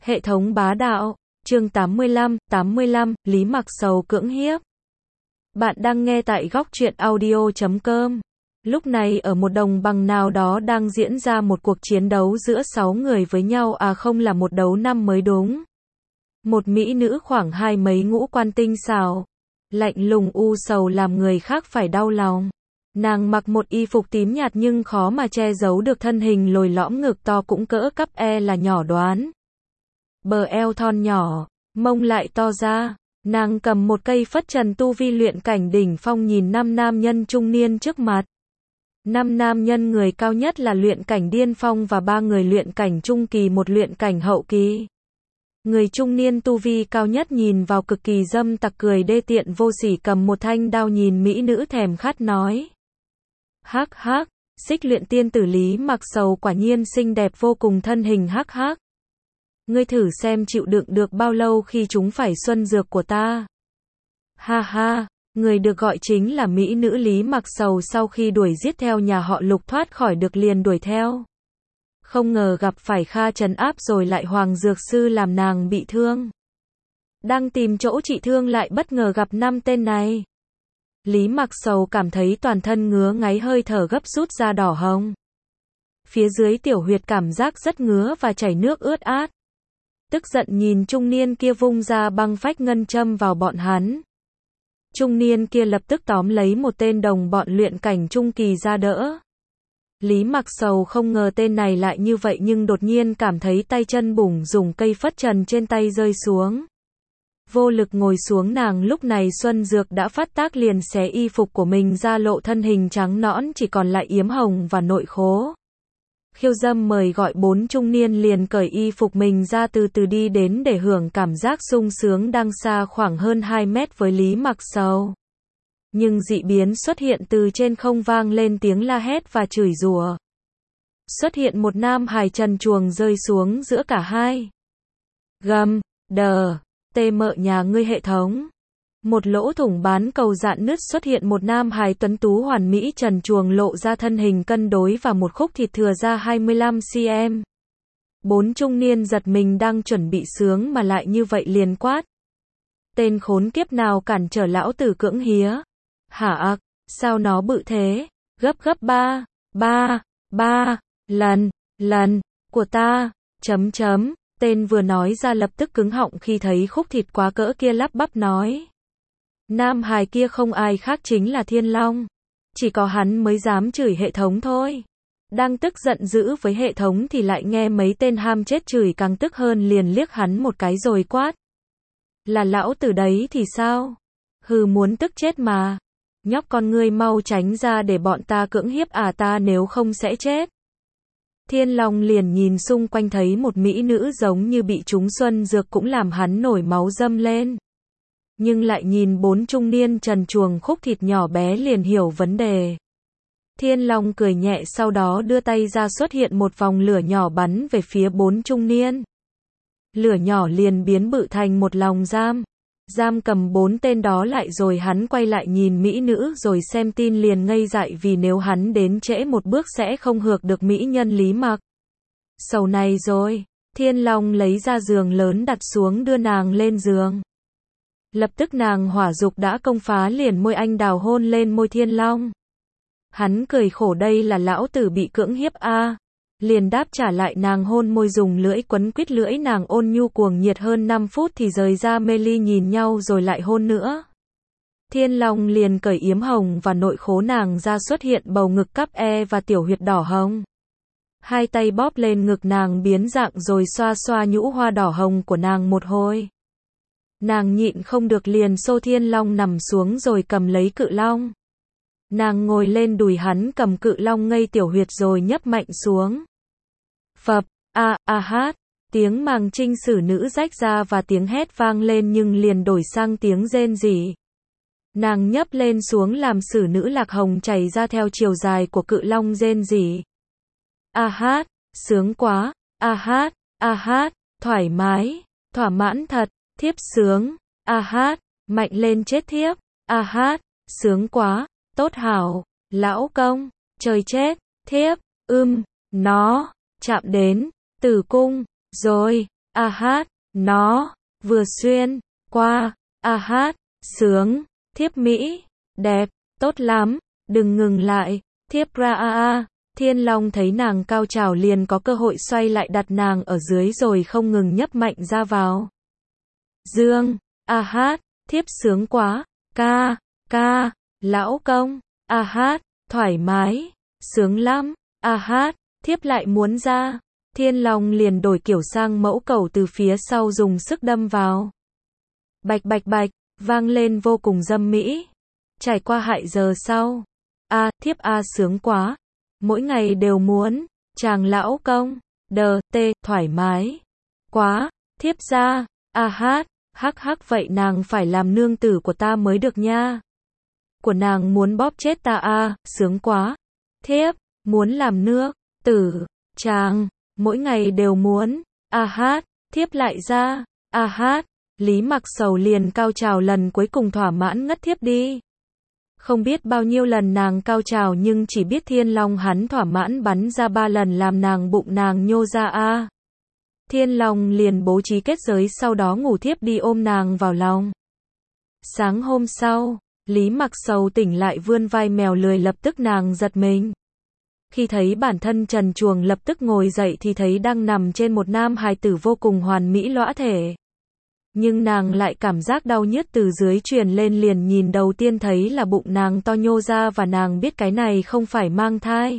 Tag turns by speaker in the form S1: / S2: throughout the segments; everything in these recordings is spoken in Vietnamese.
S1: Hệ thống bá đạo, chương 85, Lý Mặc Sầu cưỡng hiếp. Bạn đang nghe tại góc truyện audio.com. Lúc này ở một đồng bằng nào đó đang diễn ra một cuộc chiến đấu giữa 6 người với nhau, không là một đấu năm mới đúng. Một mỹ nữ khoảng hai mấy ngũ quan tinh xảo, lạnh lùng u sầu làm người khác phải đau lòng. Nàng mặc một y phục tím nhạt nhưng khó mà che giấu được thân hình lồi lõm, ngực to cũng cỡ cắp là nhỏ đoán. Bờ eo thon nhỏ, mông lại to ra. Nàng cầm một cây phất trần tu vi luyện cảnh đỉnh phong nhìn năm nam nhân trung niên trước mặt. Năm nam nhân, người cao nhất là luyện cảnh điên phong và ba người luyện cảnh trung kỳ, một luyện cảnh hậu kỳ. Người trung niên tu vi cao nhất nhìn vào cực kỳ dâm tặc, cười đê tiện vô sỉ, cầm một thanh đao nhìn mỹ nữ thèm khát nói. Hắc hắc, xích luyện tiên tử Lý Mặc Sầu quả nhiên xinh đẹp vô cùng, thân hình hắc hắc. Ngươi thử xem chịu đựng được bao lâu khi chúng phải xuân dược của ta. Ha ha, người được gọi chính là mỹ nữ Lý Mặc Sầu. Sau khi đuổi giết theo nhà họ Lục thoát khỏi được liền đuổi theo. Không ngờ gặp phải Kha trấn áp rồi lại Hoàng Dược Sư làm nàng bị thương. Đang tìm chỗ trị thương lại bất ngờ gặp 5 tên này. Lý Mặc Sầu cảm thấy toàn thân ngứa ngáy, hơi thở gấp rút da đỏ hồng. Phía dưới tiểu huyệt cảm giác rất ngứa và chảy nước ướt át. Tức giận nhìn trung niên kia vung ra băng phách ngân châm vào bọn hắn. Trung niên kia lập tức tóm lấy một tên đồng bọn luyện cảnh trung kỳ ra đỡ. Lý Mặc Sầu không ngờ tên này lại như vậy, nhưng đột nhiên cảm thấy tay chân bủng, dùng cây phất trần trên tay rơi xuống. Vô lực ngồi xuống, nàng lúc này xuân dược đã phát tác, liền xé y phục của mình ra, lộ thân hình trắng nõn chỉ còn lại yếm hồng và nội khố. Khiêu dâm mời gọi, 4 trung niên liền cởi y phục mình ra, từ từ đi đến để hưởng cảm giác sung sướng. Đang xa khoảng hơn 2 mét với Lý Mặc Sầu, nhưng dị biến xuất hiện, từ trên không vang lên tiếng la hét và chửi rủa. Xuất hiện một nam hài trần truồng rơi xuống giữa cả hai. Gầm, đờ, tê mợ nhà ngươi hệ thống. Một lỗ thủng bán cầu dạn nứt, xuất hiện một nam hài tuấn tú hoàn mỹ trần truồng, lộ ra thân hình cân đối và một khúc thịt thừa ra 25 cm. 4 trung niên giật mình, đang chuẩn bị sướng mà lại như vậy liền quát. Tên khốn kiếp nào cản trở lão tử cưỡng hía? Hả ặc, sao nó bự thế? Gấp 3 lần của ta, Tên vừa nói ra lập tức cứng họng khi thấy khúc thịt quá cỡ kia, lắp bắp nói. Nam hài kia không ai khác chính là Thiên Long. Chỉ có hắn mới dám chửi hệ thống thôi. Đang tức giận dữ với hệ thống thì lại nghe mấy tên ham chết chửi, càng tức hơn, liền liếc hắn một cái rồi quát. Là lão tử đấy thì sao? Hừ, muốn tức chết mà. Nhóc con ngươi mau tránh ra để bọn ta cưỡng hiếp ta, nếu không sẽ chết. Thiên Long liền nhìn xung quanh thấy một mỹ nữ giống như bị trúng xuân dược, cũng làm hắn nổi máu dâm lên. Nhưng lại nhìn 4 trung niên trần truồng khúc thịt nhỏ bé liền hiểu vấn đề. Thiên Long cười nhẹ, sau đó đưa tay ra, xuất hiện một vòng lửa nhỏ bắn về phía 4 trung niên. Lửa nhỏ liền biến bự thành một lòng giam cầm 4 tên đó lại, rồi hắn quay lại nhìn mỹ nữ rồi xem tin, liền ngây dại, vì nếu hắn đến trễ một bước sẽ không hược được mỹ nhân Lý Mặc Sầu này rồi. Thiên Long lấy ra giường lớn đặt xuống, đưa nàng lên giường. Lập tức nàng hỏa dục đã công phá, liền môi anh đào hôn lên môi Thiên Long. Hắn cười khổ, đây là lão tử bị cưỡng hiếp liền đáp trả lại, nàng hôn môi, dùng lưỡi quấn quýt lưỡi nàng, ôn nhu cuồng nhiệt hơn 5 phút thì rời ra, mê ly nhìn nhau rồi lại hôn nữa. Thiên Long liền cởi yếm hồng và nội khố nàng ra, xuất hiện bầu ngực cắp và tiểu huyệt đỏ hồng. Hai tay bóp lên ngực nàng biến dạng rồi xoa xoa nhũ hoa đỏ hồng của nàng một hồi. Nàng nhịn không được liền xô Thiên Long nằm xuống rồi cầm lấy cự long. Nàng ngồi lên đùi hắn, cầm cự long ngây tiểu huyệt rồi nhấp mạnh xuống. Phập, hát, tiếng màng trinh sử nữ rách ra và tiếng hét vang lên, nhưng liền đổi sang tiếng rên rỉ. Nàng nhấp lên xuống làm sử nữ lạc hồng chảy ra theo chiều dài của cự long, rên rỉ. Hát, sướng quá, hát, thoải mái, thỏa mãn thật, thiếp sướng, hát, mạnh lên chết thiếp, hát, sướng quá, tốt hảo, lão công, trời chết, thiếp, nó, chạm đến, tử cung, rồi, a hát, nó, vừa xuyên, qua, a hát, sướng, thiếp mỹ, đẹp, tốt lắm, đừng ngừng lại, thiếp ra a. Thiên Long thấy nàng cao trào liền có cơ hội xoay lại đặt nàng ở dưới rồi không ngừng nhấp mạnh ra vào. Dương, a hát, thiếp sướng quá, ca, ca, lão công, a hát, thoải mái, sướng lắm, a hát, thiếp lại muốn ra. Thiên Long liền đổi kiểu sang mẫu cầu từ phía sau dùng sức đâm vào. Bạch bạch bạch, vang lên vô cùng dâm mỹ. Trải qua hại giờ sau. A, thiếp a sướng quá. Mỗi ngày đều muốn, chàng lão công, đờ, tê, thoải mái. Quá, thiếp ra, a hát, hắc hắc vậy nàng phải làm nương tử của ta mới được nha. Của nàng muốn bóp chết ta a, sướng quá. Thiếp, muốn làm nước, tử, chàng, mỗi ngày đều muốn, a hát, thiếp lại ra, a hát. Lý Mặc Sầu liền cao trào lần cuối cùng thỏa mãn ngất thiếp đi. Không biết bao nhiêu lần nàng cao trào nhưng chỉ biết Thiên Long hắn thỏa mãn bắn ra 3 lần làm nàng bụng nàng nhô ra a. Thiên Long liền bố trí kết giới sau đó ngủ thiếp đi ôm nàng vào lòng. Sáng hôm sau, Lý Mặc Sầu tỉnh lại vươn vai mèo lười lập tức nàng giật mình. Khi thấy bản thân trần truồng lập tức ngồi dậy thì thấy đang nằm trên một nam hài tử vô cùng hoàn mỹ lõa thể. Nhưng nàng lại cảm giác đau nhức từ dưới truyền lên liền nhìn đầu tiên thấy là bụng nàng to nhô ra và nàng biết cái này không phải mang thai.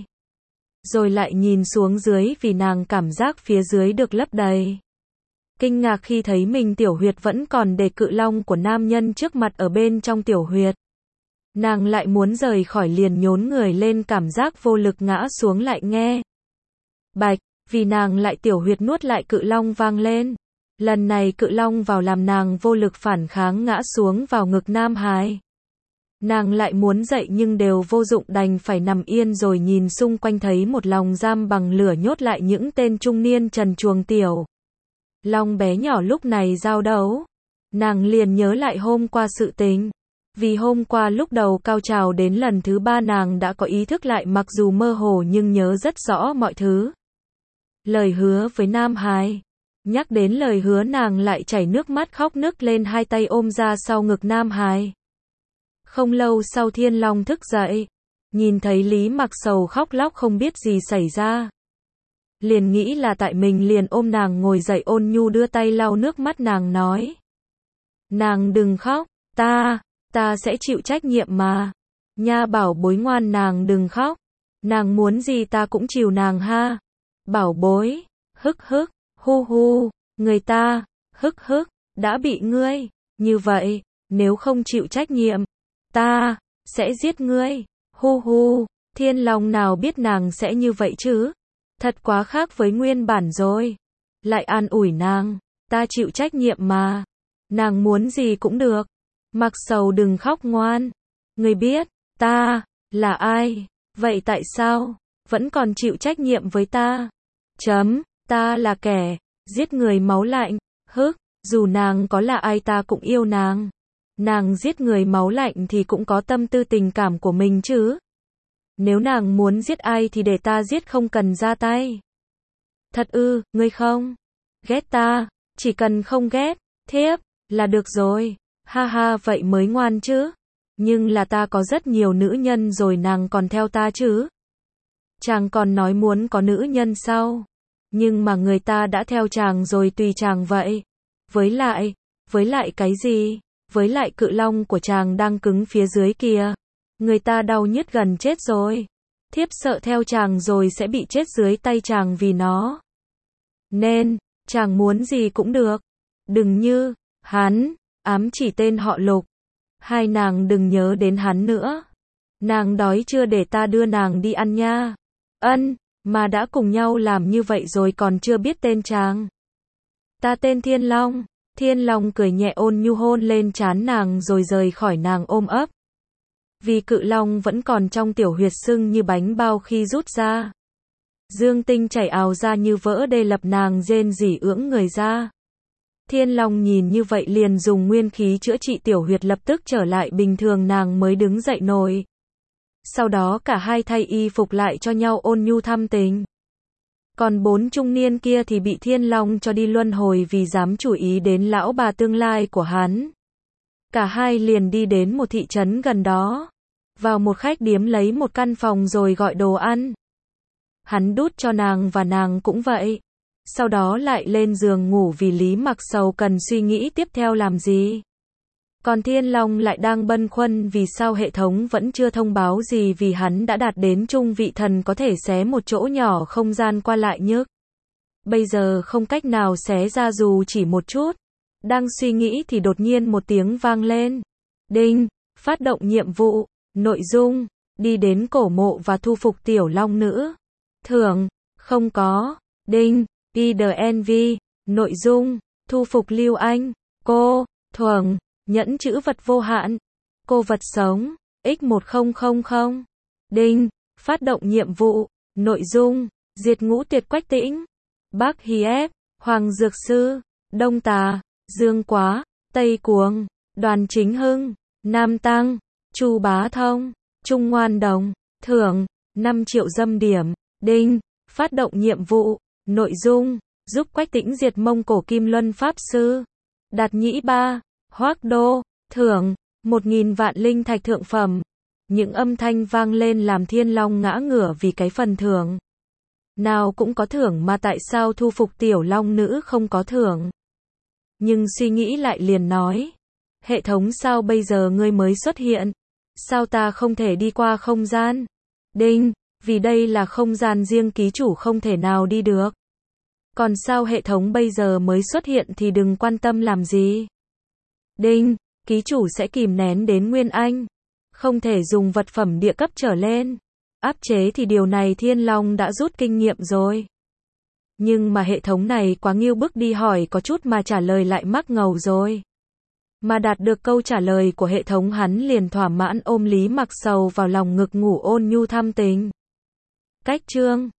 S1: Rồi lại nhìn xuống dưới vì nàng cảm giác phía dưới được lấp đầy. Kinh ngạc khi thấy mình tiểu huyệt vẫn còn để cự long của nam nhân trước mặt ở bên trong tiểu huyệt. Nàng lại muốn rời khỏi liền nhốn người lên cảm giác vô lực ngã xuống lại nghe. Bạch, vì nàng lại tiểu huyệt nuốt lại cự long vang lên. Lần này cự long vào làm nàng vô lực phản kháng ngã xuống vào ngực nam hài. Nàng lại muốn dậy nhưng đều vô dụng đành phải nằm yên rồi nhìn xung quanh thấy một lồng giam bằng lửa nhốt lại những tên trung niên trần truồng tiểu. Long bé nhỏ lúc này giao đấu. Nàng liền nhớ lại hôm qua sự tình. Vì hôm qua lúc đầu cao trào đến lần thứ 3 nàng đã có ý thức lại mặc dù mơ hồ nhưng nhớ rất rõ mọi thứ. Lời hứa với nam hài. Nhắc đến lời hứa nàng lại chảy nước mắt khóc nức lên hai tay ôm ra sau ngực nam hài. Không lâu sau Thiên Long thức dậy. Nhìn thấy Lý Mặc Sầu khóc lóc không biết gì xảy ra. Liền nghĩ là tại mình liền ôm nàng ngồi dậy ôn nhu đưa tay lau nước mắt nàng nói. Nàng đừng khóc, ta sẽ chịu trách nhiệm mà. Nha bảo bối ngoan nàng đừng khóc. Nàng muốn gì ta cũng chiều nàng ha. Bảo bối, hức hức. Hu hu, người ta, hức hức, đã bị ngươi, như vậy, nếu không chịu trách nhiệm, ta, sẽ giết ngươi, hu hu, Thiên Long nào biết nàng sẽ như vậy chứ, thật quá khác với nguyên bản rồi, lại an ủi nàng, ta chịu trách nhiệm mà, nàng muốn gì cũng được, Mặc Sầu đừng khóc ngoan, ngươi biết, ta, là ai, vậy tại sao, vẫn còn chịu trách nhiệm với ta, ta là kẻ, giết người máu lạnh, dù nàng có là ai ta cũng yêu nàng. Nàng giết người máu lạnh thì cũng có tâm tư tình cảm của mình chứ. Nếu nàng muốn giết ai thì để ta giết không cần ra tay. Thật ư, ngươi không? Ghét ta, chỉ cần không ghét, thiếp, là được rồi. Ha ha vậy mới ngoan chứ. Nhưng là ta có rất nhiều nữ nhân rồi nàng còn theo ta chứ. Chàng còn nói muốn có nữ nhân sau. Nhưng mà người ta đã theo chàng rồi tùy chàng vậy. Với lại cái gì? Với lại cự long của chàng đang cứng phía dưới kìa. Người ta đau nhức gần chết rồi. Thiếp sợ theo chàng rồi sẽ bị chết dưới tay chàng vì nó. Nên, chàng muốn gì cũng được. Đừng như, hắn, ám chỉ tên họ Lục. Hai nàng đừng nhớ đến hắn nữa. Nàng đói chưa để ta đưa nàng đi ăn nha. Ân. Mà đã cùng nhau làm như vậy rồi còn chưa biết tên chàng. Ta tên Thiên Long. Thiên Long cười nhẹ ôn nhu hôn lên trán nàng rồi rời khỏi nàng ôm ấp. Vì cự long vẫn còn trong tiểu huyệt sưng như bánh bao khi rút ra. Dương tinh chảy ào ra như vỡ đê lập nàng rên rỉ ưỡng người ra. Thiên Long nhìn như vậy liền dùng nguyên khí chữa trị tiểu huyệt lập tức trở lại bình thường nàng mới đứng dậy nổi. Sau đó cả hai thay y phục lại cho nhau ôn nhu thăm tình. Còn 4 trung niên kia thì bị Thiên Long cho đi luân hồi vì dám chú ý đến lão bà tương lai của hắn. Cả hai liền đi đến một thị trấn gần đó. Vào một khách điếm lấy một căn phòng rồi gọi đồ ăn. Hắn đút cho nàng và nàng cũng vậy. Sau đó lại lên giường ngủ vì Lý Mặc Sầu cần suy nghĩ tiếp theo làm gì. Còn Thiên Long lại đang băn khoăn vì sao hệ thống vẫn chưa thông báo gì vì hắn đã đạt đến trung vị thần có thể xé một chỗ nhỏ không gian qua lại nhức. Bây giờ không cách nào xé ra dù chỉ một chút. Đang suy nghĩ thì đột nhiên một tiếng vang lên. Đinh, phát động nhiệm vụ, nội dung, đi đến cổ mộ và thu phục tiểu long nữ. Thưởng, không có. Đinh, IDNV, nội dung, thu phục Lưu Anh, cô, thưởng, nhẫn chữ vật vô hạn, cô vật sống, X1000. Đinh, phát động nhiệm vụ, nội dung, diệt ngũ tuyệt Quách Tĩnh, Bắc Hiếp, Hoàng Dược Sư, Đông Tà, Dương Quá, Tây Cuồng, Đoàn Chính Hưng, Nam Tăng, Chu Bá Thông, Trung Ngoan Đồng, thưởng, 5 triệu dâm điểm. Đinh, phát động nhiệm vụ, nội dung, giúp Quách Tĩnh diệt Mông Cổ Kim Luân Pháp Sư, Đạt Nhĩ Ba, Hoác Đô, thưởng, 1.000 vạn linh thạch thượng phẩm. Những âm thanh vang lên làm Thiên Long ngã ngửa vì cái phần thưởng. Nào cũng có thưởng mà tại sao thu phục tiểu long nữ không có thưởng. Nhưng suy nghĩ lại liền nói. Hệ thống sao bây giờ ngươi mới xuất hiện? Sao ta không thể đi qua không gian? Đinh, vì đây là không gian riêng ký chủ không thể nào đi được. Còn sao hệ thống bây giờ mới xuất hiện thì đừng quan tâm làm gì. Đinh, ký chủ sẽ kìm nén đến Nguyên Anh. Không thể dùng vật phẩm địa cấp trở lên. Áp chế thì điều này Thiên Long đã rút kinh nghiệm rồi. Nhưng mà hệ thống này quá nghiêu bức đi hỏi có chút mà trả lời lại mắc ngầu rồi. Mà đạt được câu trả lời của hệ thống hắn liền thỏa mãn ôm Lý Mặc Sầu vào lòng ngực ngủ ôn nhu thăm tình. Cách chương